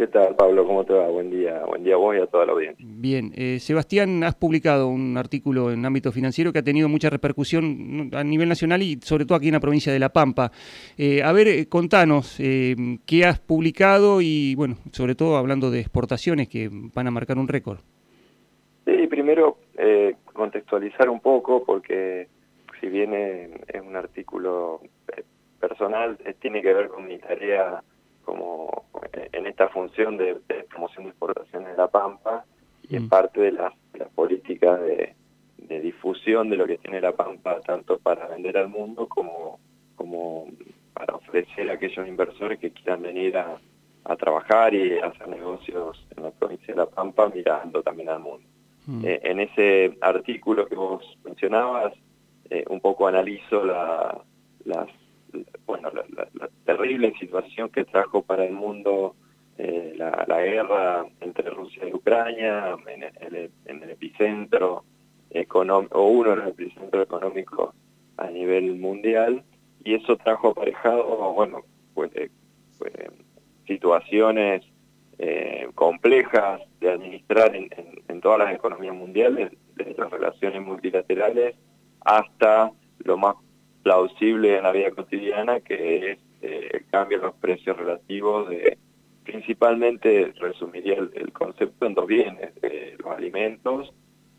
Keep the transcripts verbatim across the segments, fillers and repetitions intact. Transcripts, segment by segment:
¿Qué tal, Pablo? ¿Cómo te va? Buen día, buen día a vos y a toda la audiencia. Bien, eh, Sebastián, has publicado un artículo en ámbito financiero que ha tenido mucha repercusión a nivel nacional y sobre todo aquí en la provincia de La Pampa. Eh, a ver, eh, contanos eh, qué has publicado y, bueno, sobre todo hablando de exportaciones que van a marcar un récord. Sí, primero eh, contextualizar un poco porque si bien es, es un artículo eh, personal, eh, tiene que ver con mi tarea como eh, en esta función de, de promoción de exportaciones de La Pampa y es Mm. parte de las la políticas de, de difusión de lo que tiene La Pampa, tanto para vender al mundo como, como para ofrecer a aquellos inversores que quieran venir a, a trabajar y hacer negocios en la provincia de La Pampa mirando también al mundo. Mm. Eh, en ese artículo que vos mencionabas, eh, un poco analizo la, las, bueno, la, la, la terrible situación que trajo para el mundo eh, la, la guerra entre Rusia y Ucrania, en el, en el epicentro económico, o uno de los epicentros económicos a nivel mundial, y eso trajo aparejado, bueno, pues, eh, pues situaciones Eh, complejas de administrar en, en, en todas las economías mundiales, desde las relaciones multilaterales hasta lo más plausible en la vida cotidiana, que es eh, el cambio en los precios relativos de, principalmente resumiría el, el concepto en dos bienes, de los alimentos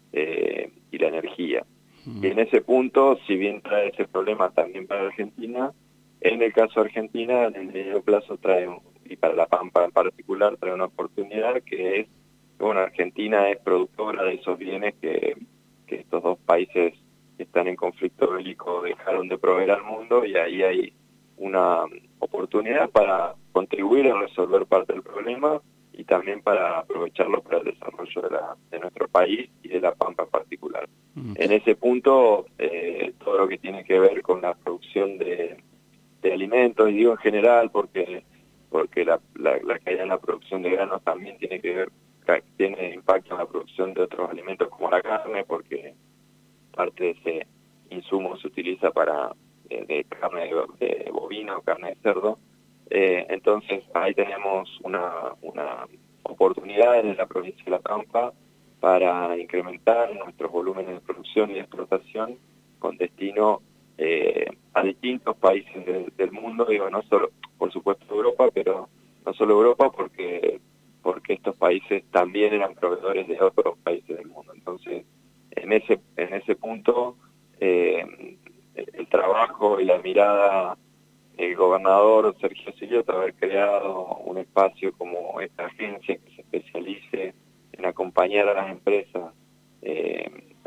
eh, y la energía. Mm. Y en ese punto, si bien trae ese problema también para Argentina, en el caso de Argentina, en el medio plazo trae un y para La Pampa en particular trae una oportunidad que es, bueno, Argentina es productora de esos bienes que, que estos dos países que están en conflicto bélico dejaron de proveer al mundo, y ahí hay una oportunidad para contribuir a resolver parte del problema y también para aprovecharlo para el desarrollo de, la, de nuestro país y de La Pampa en particular. Mm. En ese punto, eh, todo lo que tiene que ver con la producción de, de alimentos, y digo en general porque porque la, la, la caída en la producción de granos también tiene que ver, tiene impacto en la producción de otros alimentos como la carne, porque parte de ese insumo se utiliza para eh, de carne de, de bovino o carne de cerdo. Eh, entonces ahí tenemos una, una oportunidad en la provincia de La Pampa para incrementar nuestros volúmenes de producción y de exportación con destino eh, a distintos países de, del mundo, digo, no solo, por supuesto, Europa, pero no solo Europa, porque porque estos países también eran proveedores de otros países del mundo. Entonces, en ese en ese punto, eh, el trabajo y la mirada del gobernador Sergio Siliota, haber creado un espacio como esta agencia que se especialice en acompañar a las empresas eh,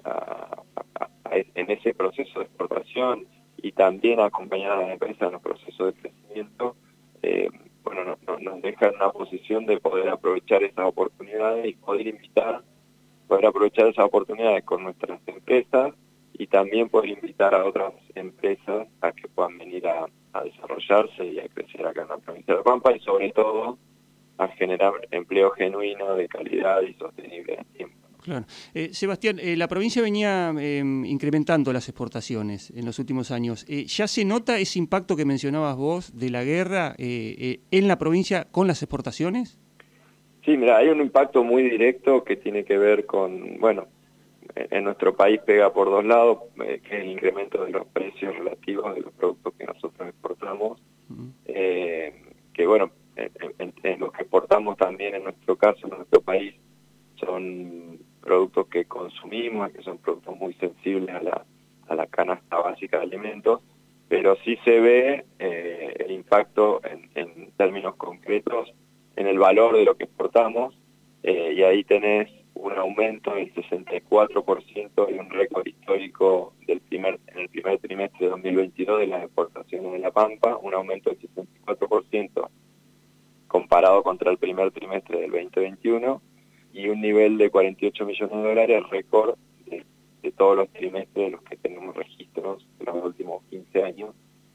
a, a, a, en ese proceso de exportación y también acompañar a las empresas en los procesos de crecimiento, eh, bueno, no, no, nos deja en una posición de poder aprovechar esas oportunidades y poder invitar, poder aprovechar esas oportunidades con nuestras empresas y también poder invitar a otras empresas a que puedan venir a, a desarrollarse y a crecer acá en la provincia de La Pampa, y sobre todo a generar empleo genuino, de calidad y sostenible en el tiempo. Claro. Eh, Sebastián, eh, la provincia venía eh, incrementando las exportaciones en los últimos años. Eh, ¿Ya se nota ese impacto que mencionabas vos de la guerra eh, eh, en la provincia con las exportaciones? Sí, mira, hay un impacto muy directo que tiene que ver con, bueno, en nuestro país pega por dos lados, eh, que es el incremento de los precios relativos de los productos que nosotros exportamos, Mm. eh, que bueno, en, en, en los que exportamos también en nuestro caso, en nuestro país, son productos que consumimos, que son productos muy sensibles a la, a la canasta básica de alimentos, pero sí se ve eh, el impacto en, en términos concretos en el valor de lo que exportamos, eh, y ahí tenés un aumento del sesenta y cuatro por ciento y un récord histórico del primer, en el primer trimestre de dos mil veintidós de las exportaciones de La Pampa, un aumento del sesenta y cuatro por ciento comparado contra el primer trimestre del veinte veintiuno, y un nivel de cuarenta y ocho millones de dólares, récord de, de todos los trimestres de los que tenemos registros en los últimos quince años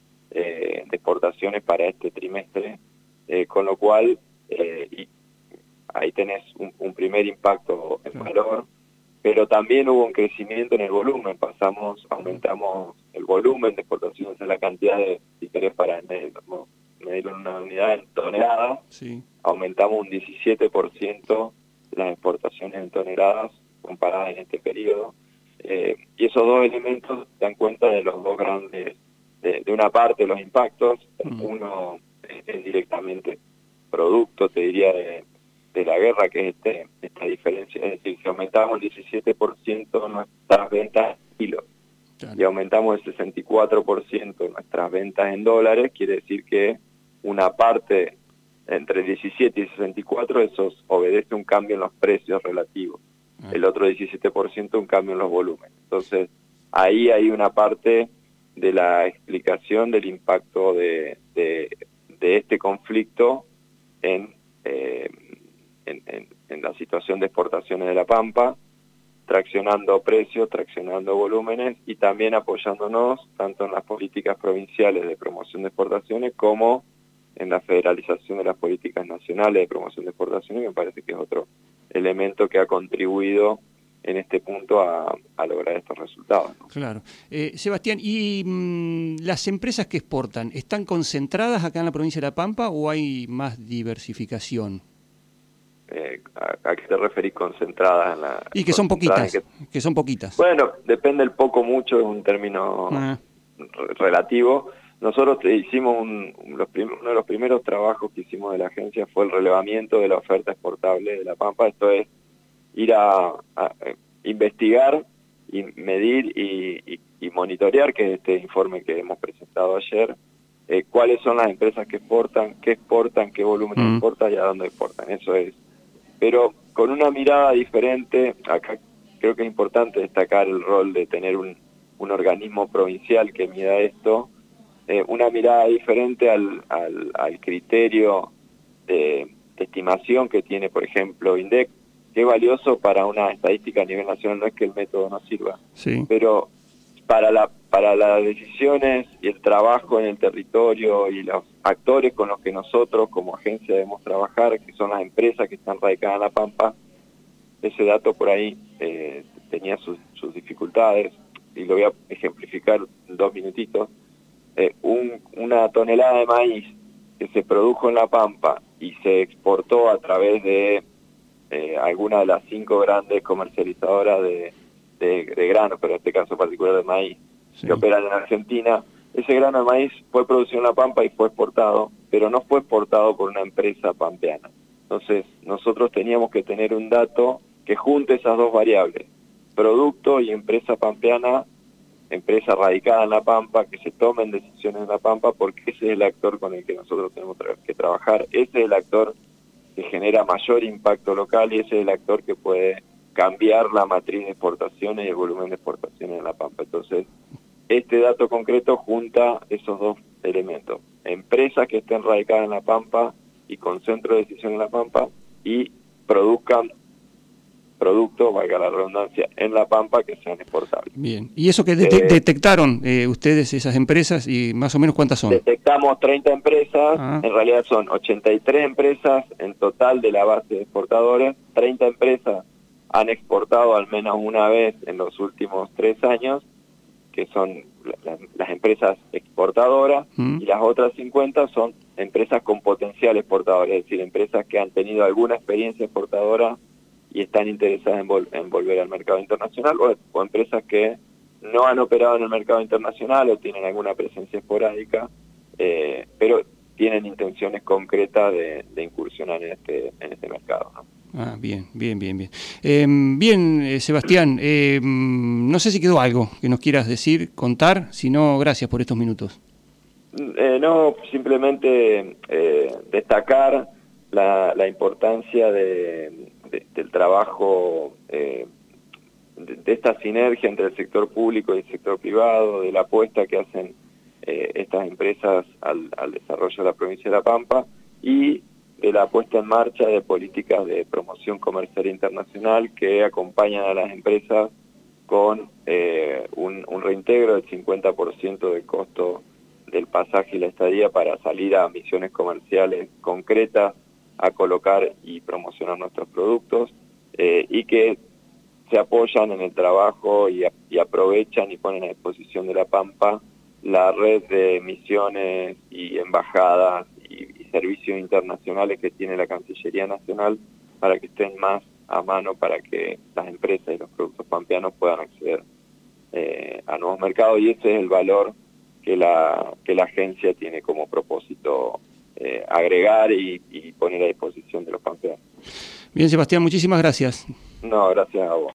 eh, de exportaciones para este trimestre, eh, con lo cual eh, y ahí tenés un, un primer impacto en valor, pero también hubo un crecimiento en el volumen, pasamos, aumentamos el volumen de exportaciones, en la cantidad de, si querés para medirlo, medirlo en una unidad en toneladas, Sí. aumentamos un diecisiete por ciento las exportaciones en toneladas comparadas en este periodo. Eh, y esos dos elementos dan cuenta de los dos grandes, de, de una parte los impactos, mm. uno es directamente producto, te diría, de, de la guerra, que es este, esta diferencia, es decir, si aumentamos el diecisiete por ciento nuestras ventas en kilos, claro, y aumentamos el sesenta y cuatro por ciento nuestras ventas en dólares, quiere decir que una parte entre diecisiete y sesenta y cuatro, eso obedece un cambio en los precios relativos. El otro diecisiete por ciento un cambio en los volúmenes. Entonces, ahí hay una parte de la explicación del impacto de, de, de este conflicto en, eh, en, en, en la situación de exportaciones de la Pampa, traccionando precios, traccionando volúmenes y también apoyándonos tanto en las políticas provinciales de promoción de exportaciones como en la federalización de las políticas nacionales de promoción de exportaciones, que me parece que es otro elemento que ha contribuido en este punto a, a lograr estos resultados, ¿no? Claro. Eh, Sebastián, ¿y mmm, las empresas que exportan, están concentradas acá en la provincia de La Pampa o hay más diversificación? Eh, ¿a, ¿A qué te referís concentradas? En la, y que son poquitas, que... que son poquitas. Bueno, depende el poco mucho, es un término ah. relativo. Nosotros hicimos un, los prim, uno de los primeros trabajos que hicimos de la agencia fue el relevamiento de la oferta exportable de La Pampa. Esto es ir a, a, a investigar y medir y, y, y monitorear, que es este informe que hemos presentado ayer, eh, cuáles son las empresas que exportan, qué exportan, qué volumen mm. exportan y a dónde exportan. Eso es. Pero con una mirada diferente, acá creo que es importante destacar el rol de tener un, un organismo provincial que mida esto, Eh, una mirada diferente al, al, al criterio de, de estimación que tiene, por ejemplo, INDEC, que es valioso para una estadística a nivel nacional. No es que el método no sirva, sí, pero para, la, para las decisiones y el trabajo en el territorio y los actores con los que nosotros como agencia debemos trabajar, que son las empresas que están radicadas en La Pampa, ese dato por ahí eh, tenía sus, sus dificultades, y lo voy a ejemplificar en dos minutitos. Eh, un, una tonelada de maíz que se produjo en La Pampa y se exportó a través de eh, alguna de las cinco grandes comercializadoras de, de, de grano, pero en este caso particular de maíz, sí, que operan en Argentina, ese grano de maíz fue producido en La Pampa y fue exportado, pero no fue exportado por una empresa pampeana. Entonces, nosotros teníamos que tener un dato que junte esas dos variables, producto y empresa pampeana, empresa radicada en La Pampa, que se tomen decisiones en La Pampa, porque ese es el actor con el que nosotros tenemos que trabajar, ese es el actor que genera mayor impacto local y ese es el actor que puede cambiar la matriz de exportaciones y el volumen de exportaciones en La Pampa. Entonces, este dato concreto junta esos dos elementos, empresas que estén radicadas en La Pampa y con centro de decisión en La Pampa y produzcan productos, valga la redundancia, en La Pampa que sean exportables. Bien, ¿y eso que de eh, detectaron eh, ustedes, esas empresas, y más o menos cuántas son? Detectamos treinta empresas, ah. en realidad son ochenta y tres empresas en total de la base de exportadores, treinta empresas han exportado al menos una vez en los últimos tres años, que son la, las empresas exportadoras, mm. y las otras cincuenta son empresas con potencial exportador, es decir, empresas que han tenido alguna experiencia exportadora y están interesadas en, vol en volver al mercado internacional, o, o empresas que no han operado en el mercado internacional o tienen alguna presencia esporádica, eh, pero tienen intenciones concretas de, de incursionar en este, en este mercado, ¿no? Ah, bien, bien, bien, bien. Eh, bien, eh, Sebastián, eh, no sé si quedó algo que nos quieras decir, contar, si no, gracias por estos minutos. Eh, no, simplemente eh, destacar la, la importancia de, de, del trabajo, eh, de, de esta sinergia entre el sector público y el sector privado, de la apuesta que hacen eh, estas empresas al, al desarrollo de la provincia de La Pampa y de la puesta en marcha de políticas de promoción comercial internacional que acompañan a las empresas con eh, un, un reintegro del cincuenta por ciento del costo del pasaje y la estadía para salir a misiones comerciales concretas a colocar y promocionar nuestros productos, eh, y que se apoyan en el trabajo y, a, y aprovechan y ponen a disposición de La Pampa la red de misiones y embajadas y, y servicios internacionales que tiene la Cancillería Nacional para que estén más a mano para que las empresas y los productos pampeanos puedan acceder eh, a nuevos mercados, y ese es el valor que la, que la agencia tiene como propósito eh, agregar y, y poner a disposición de los pampeanos. Bien, Sebastián, muchísimas gracias. No, gracias a vos.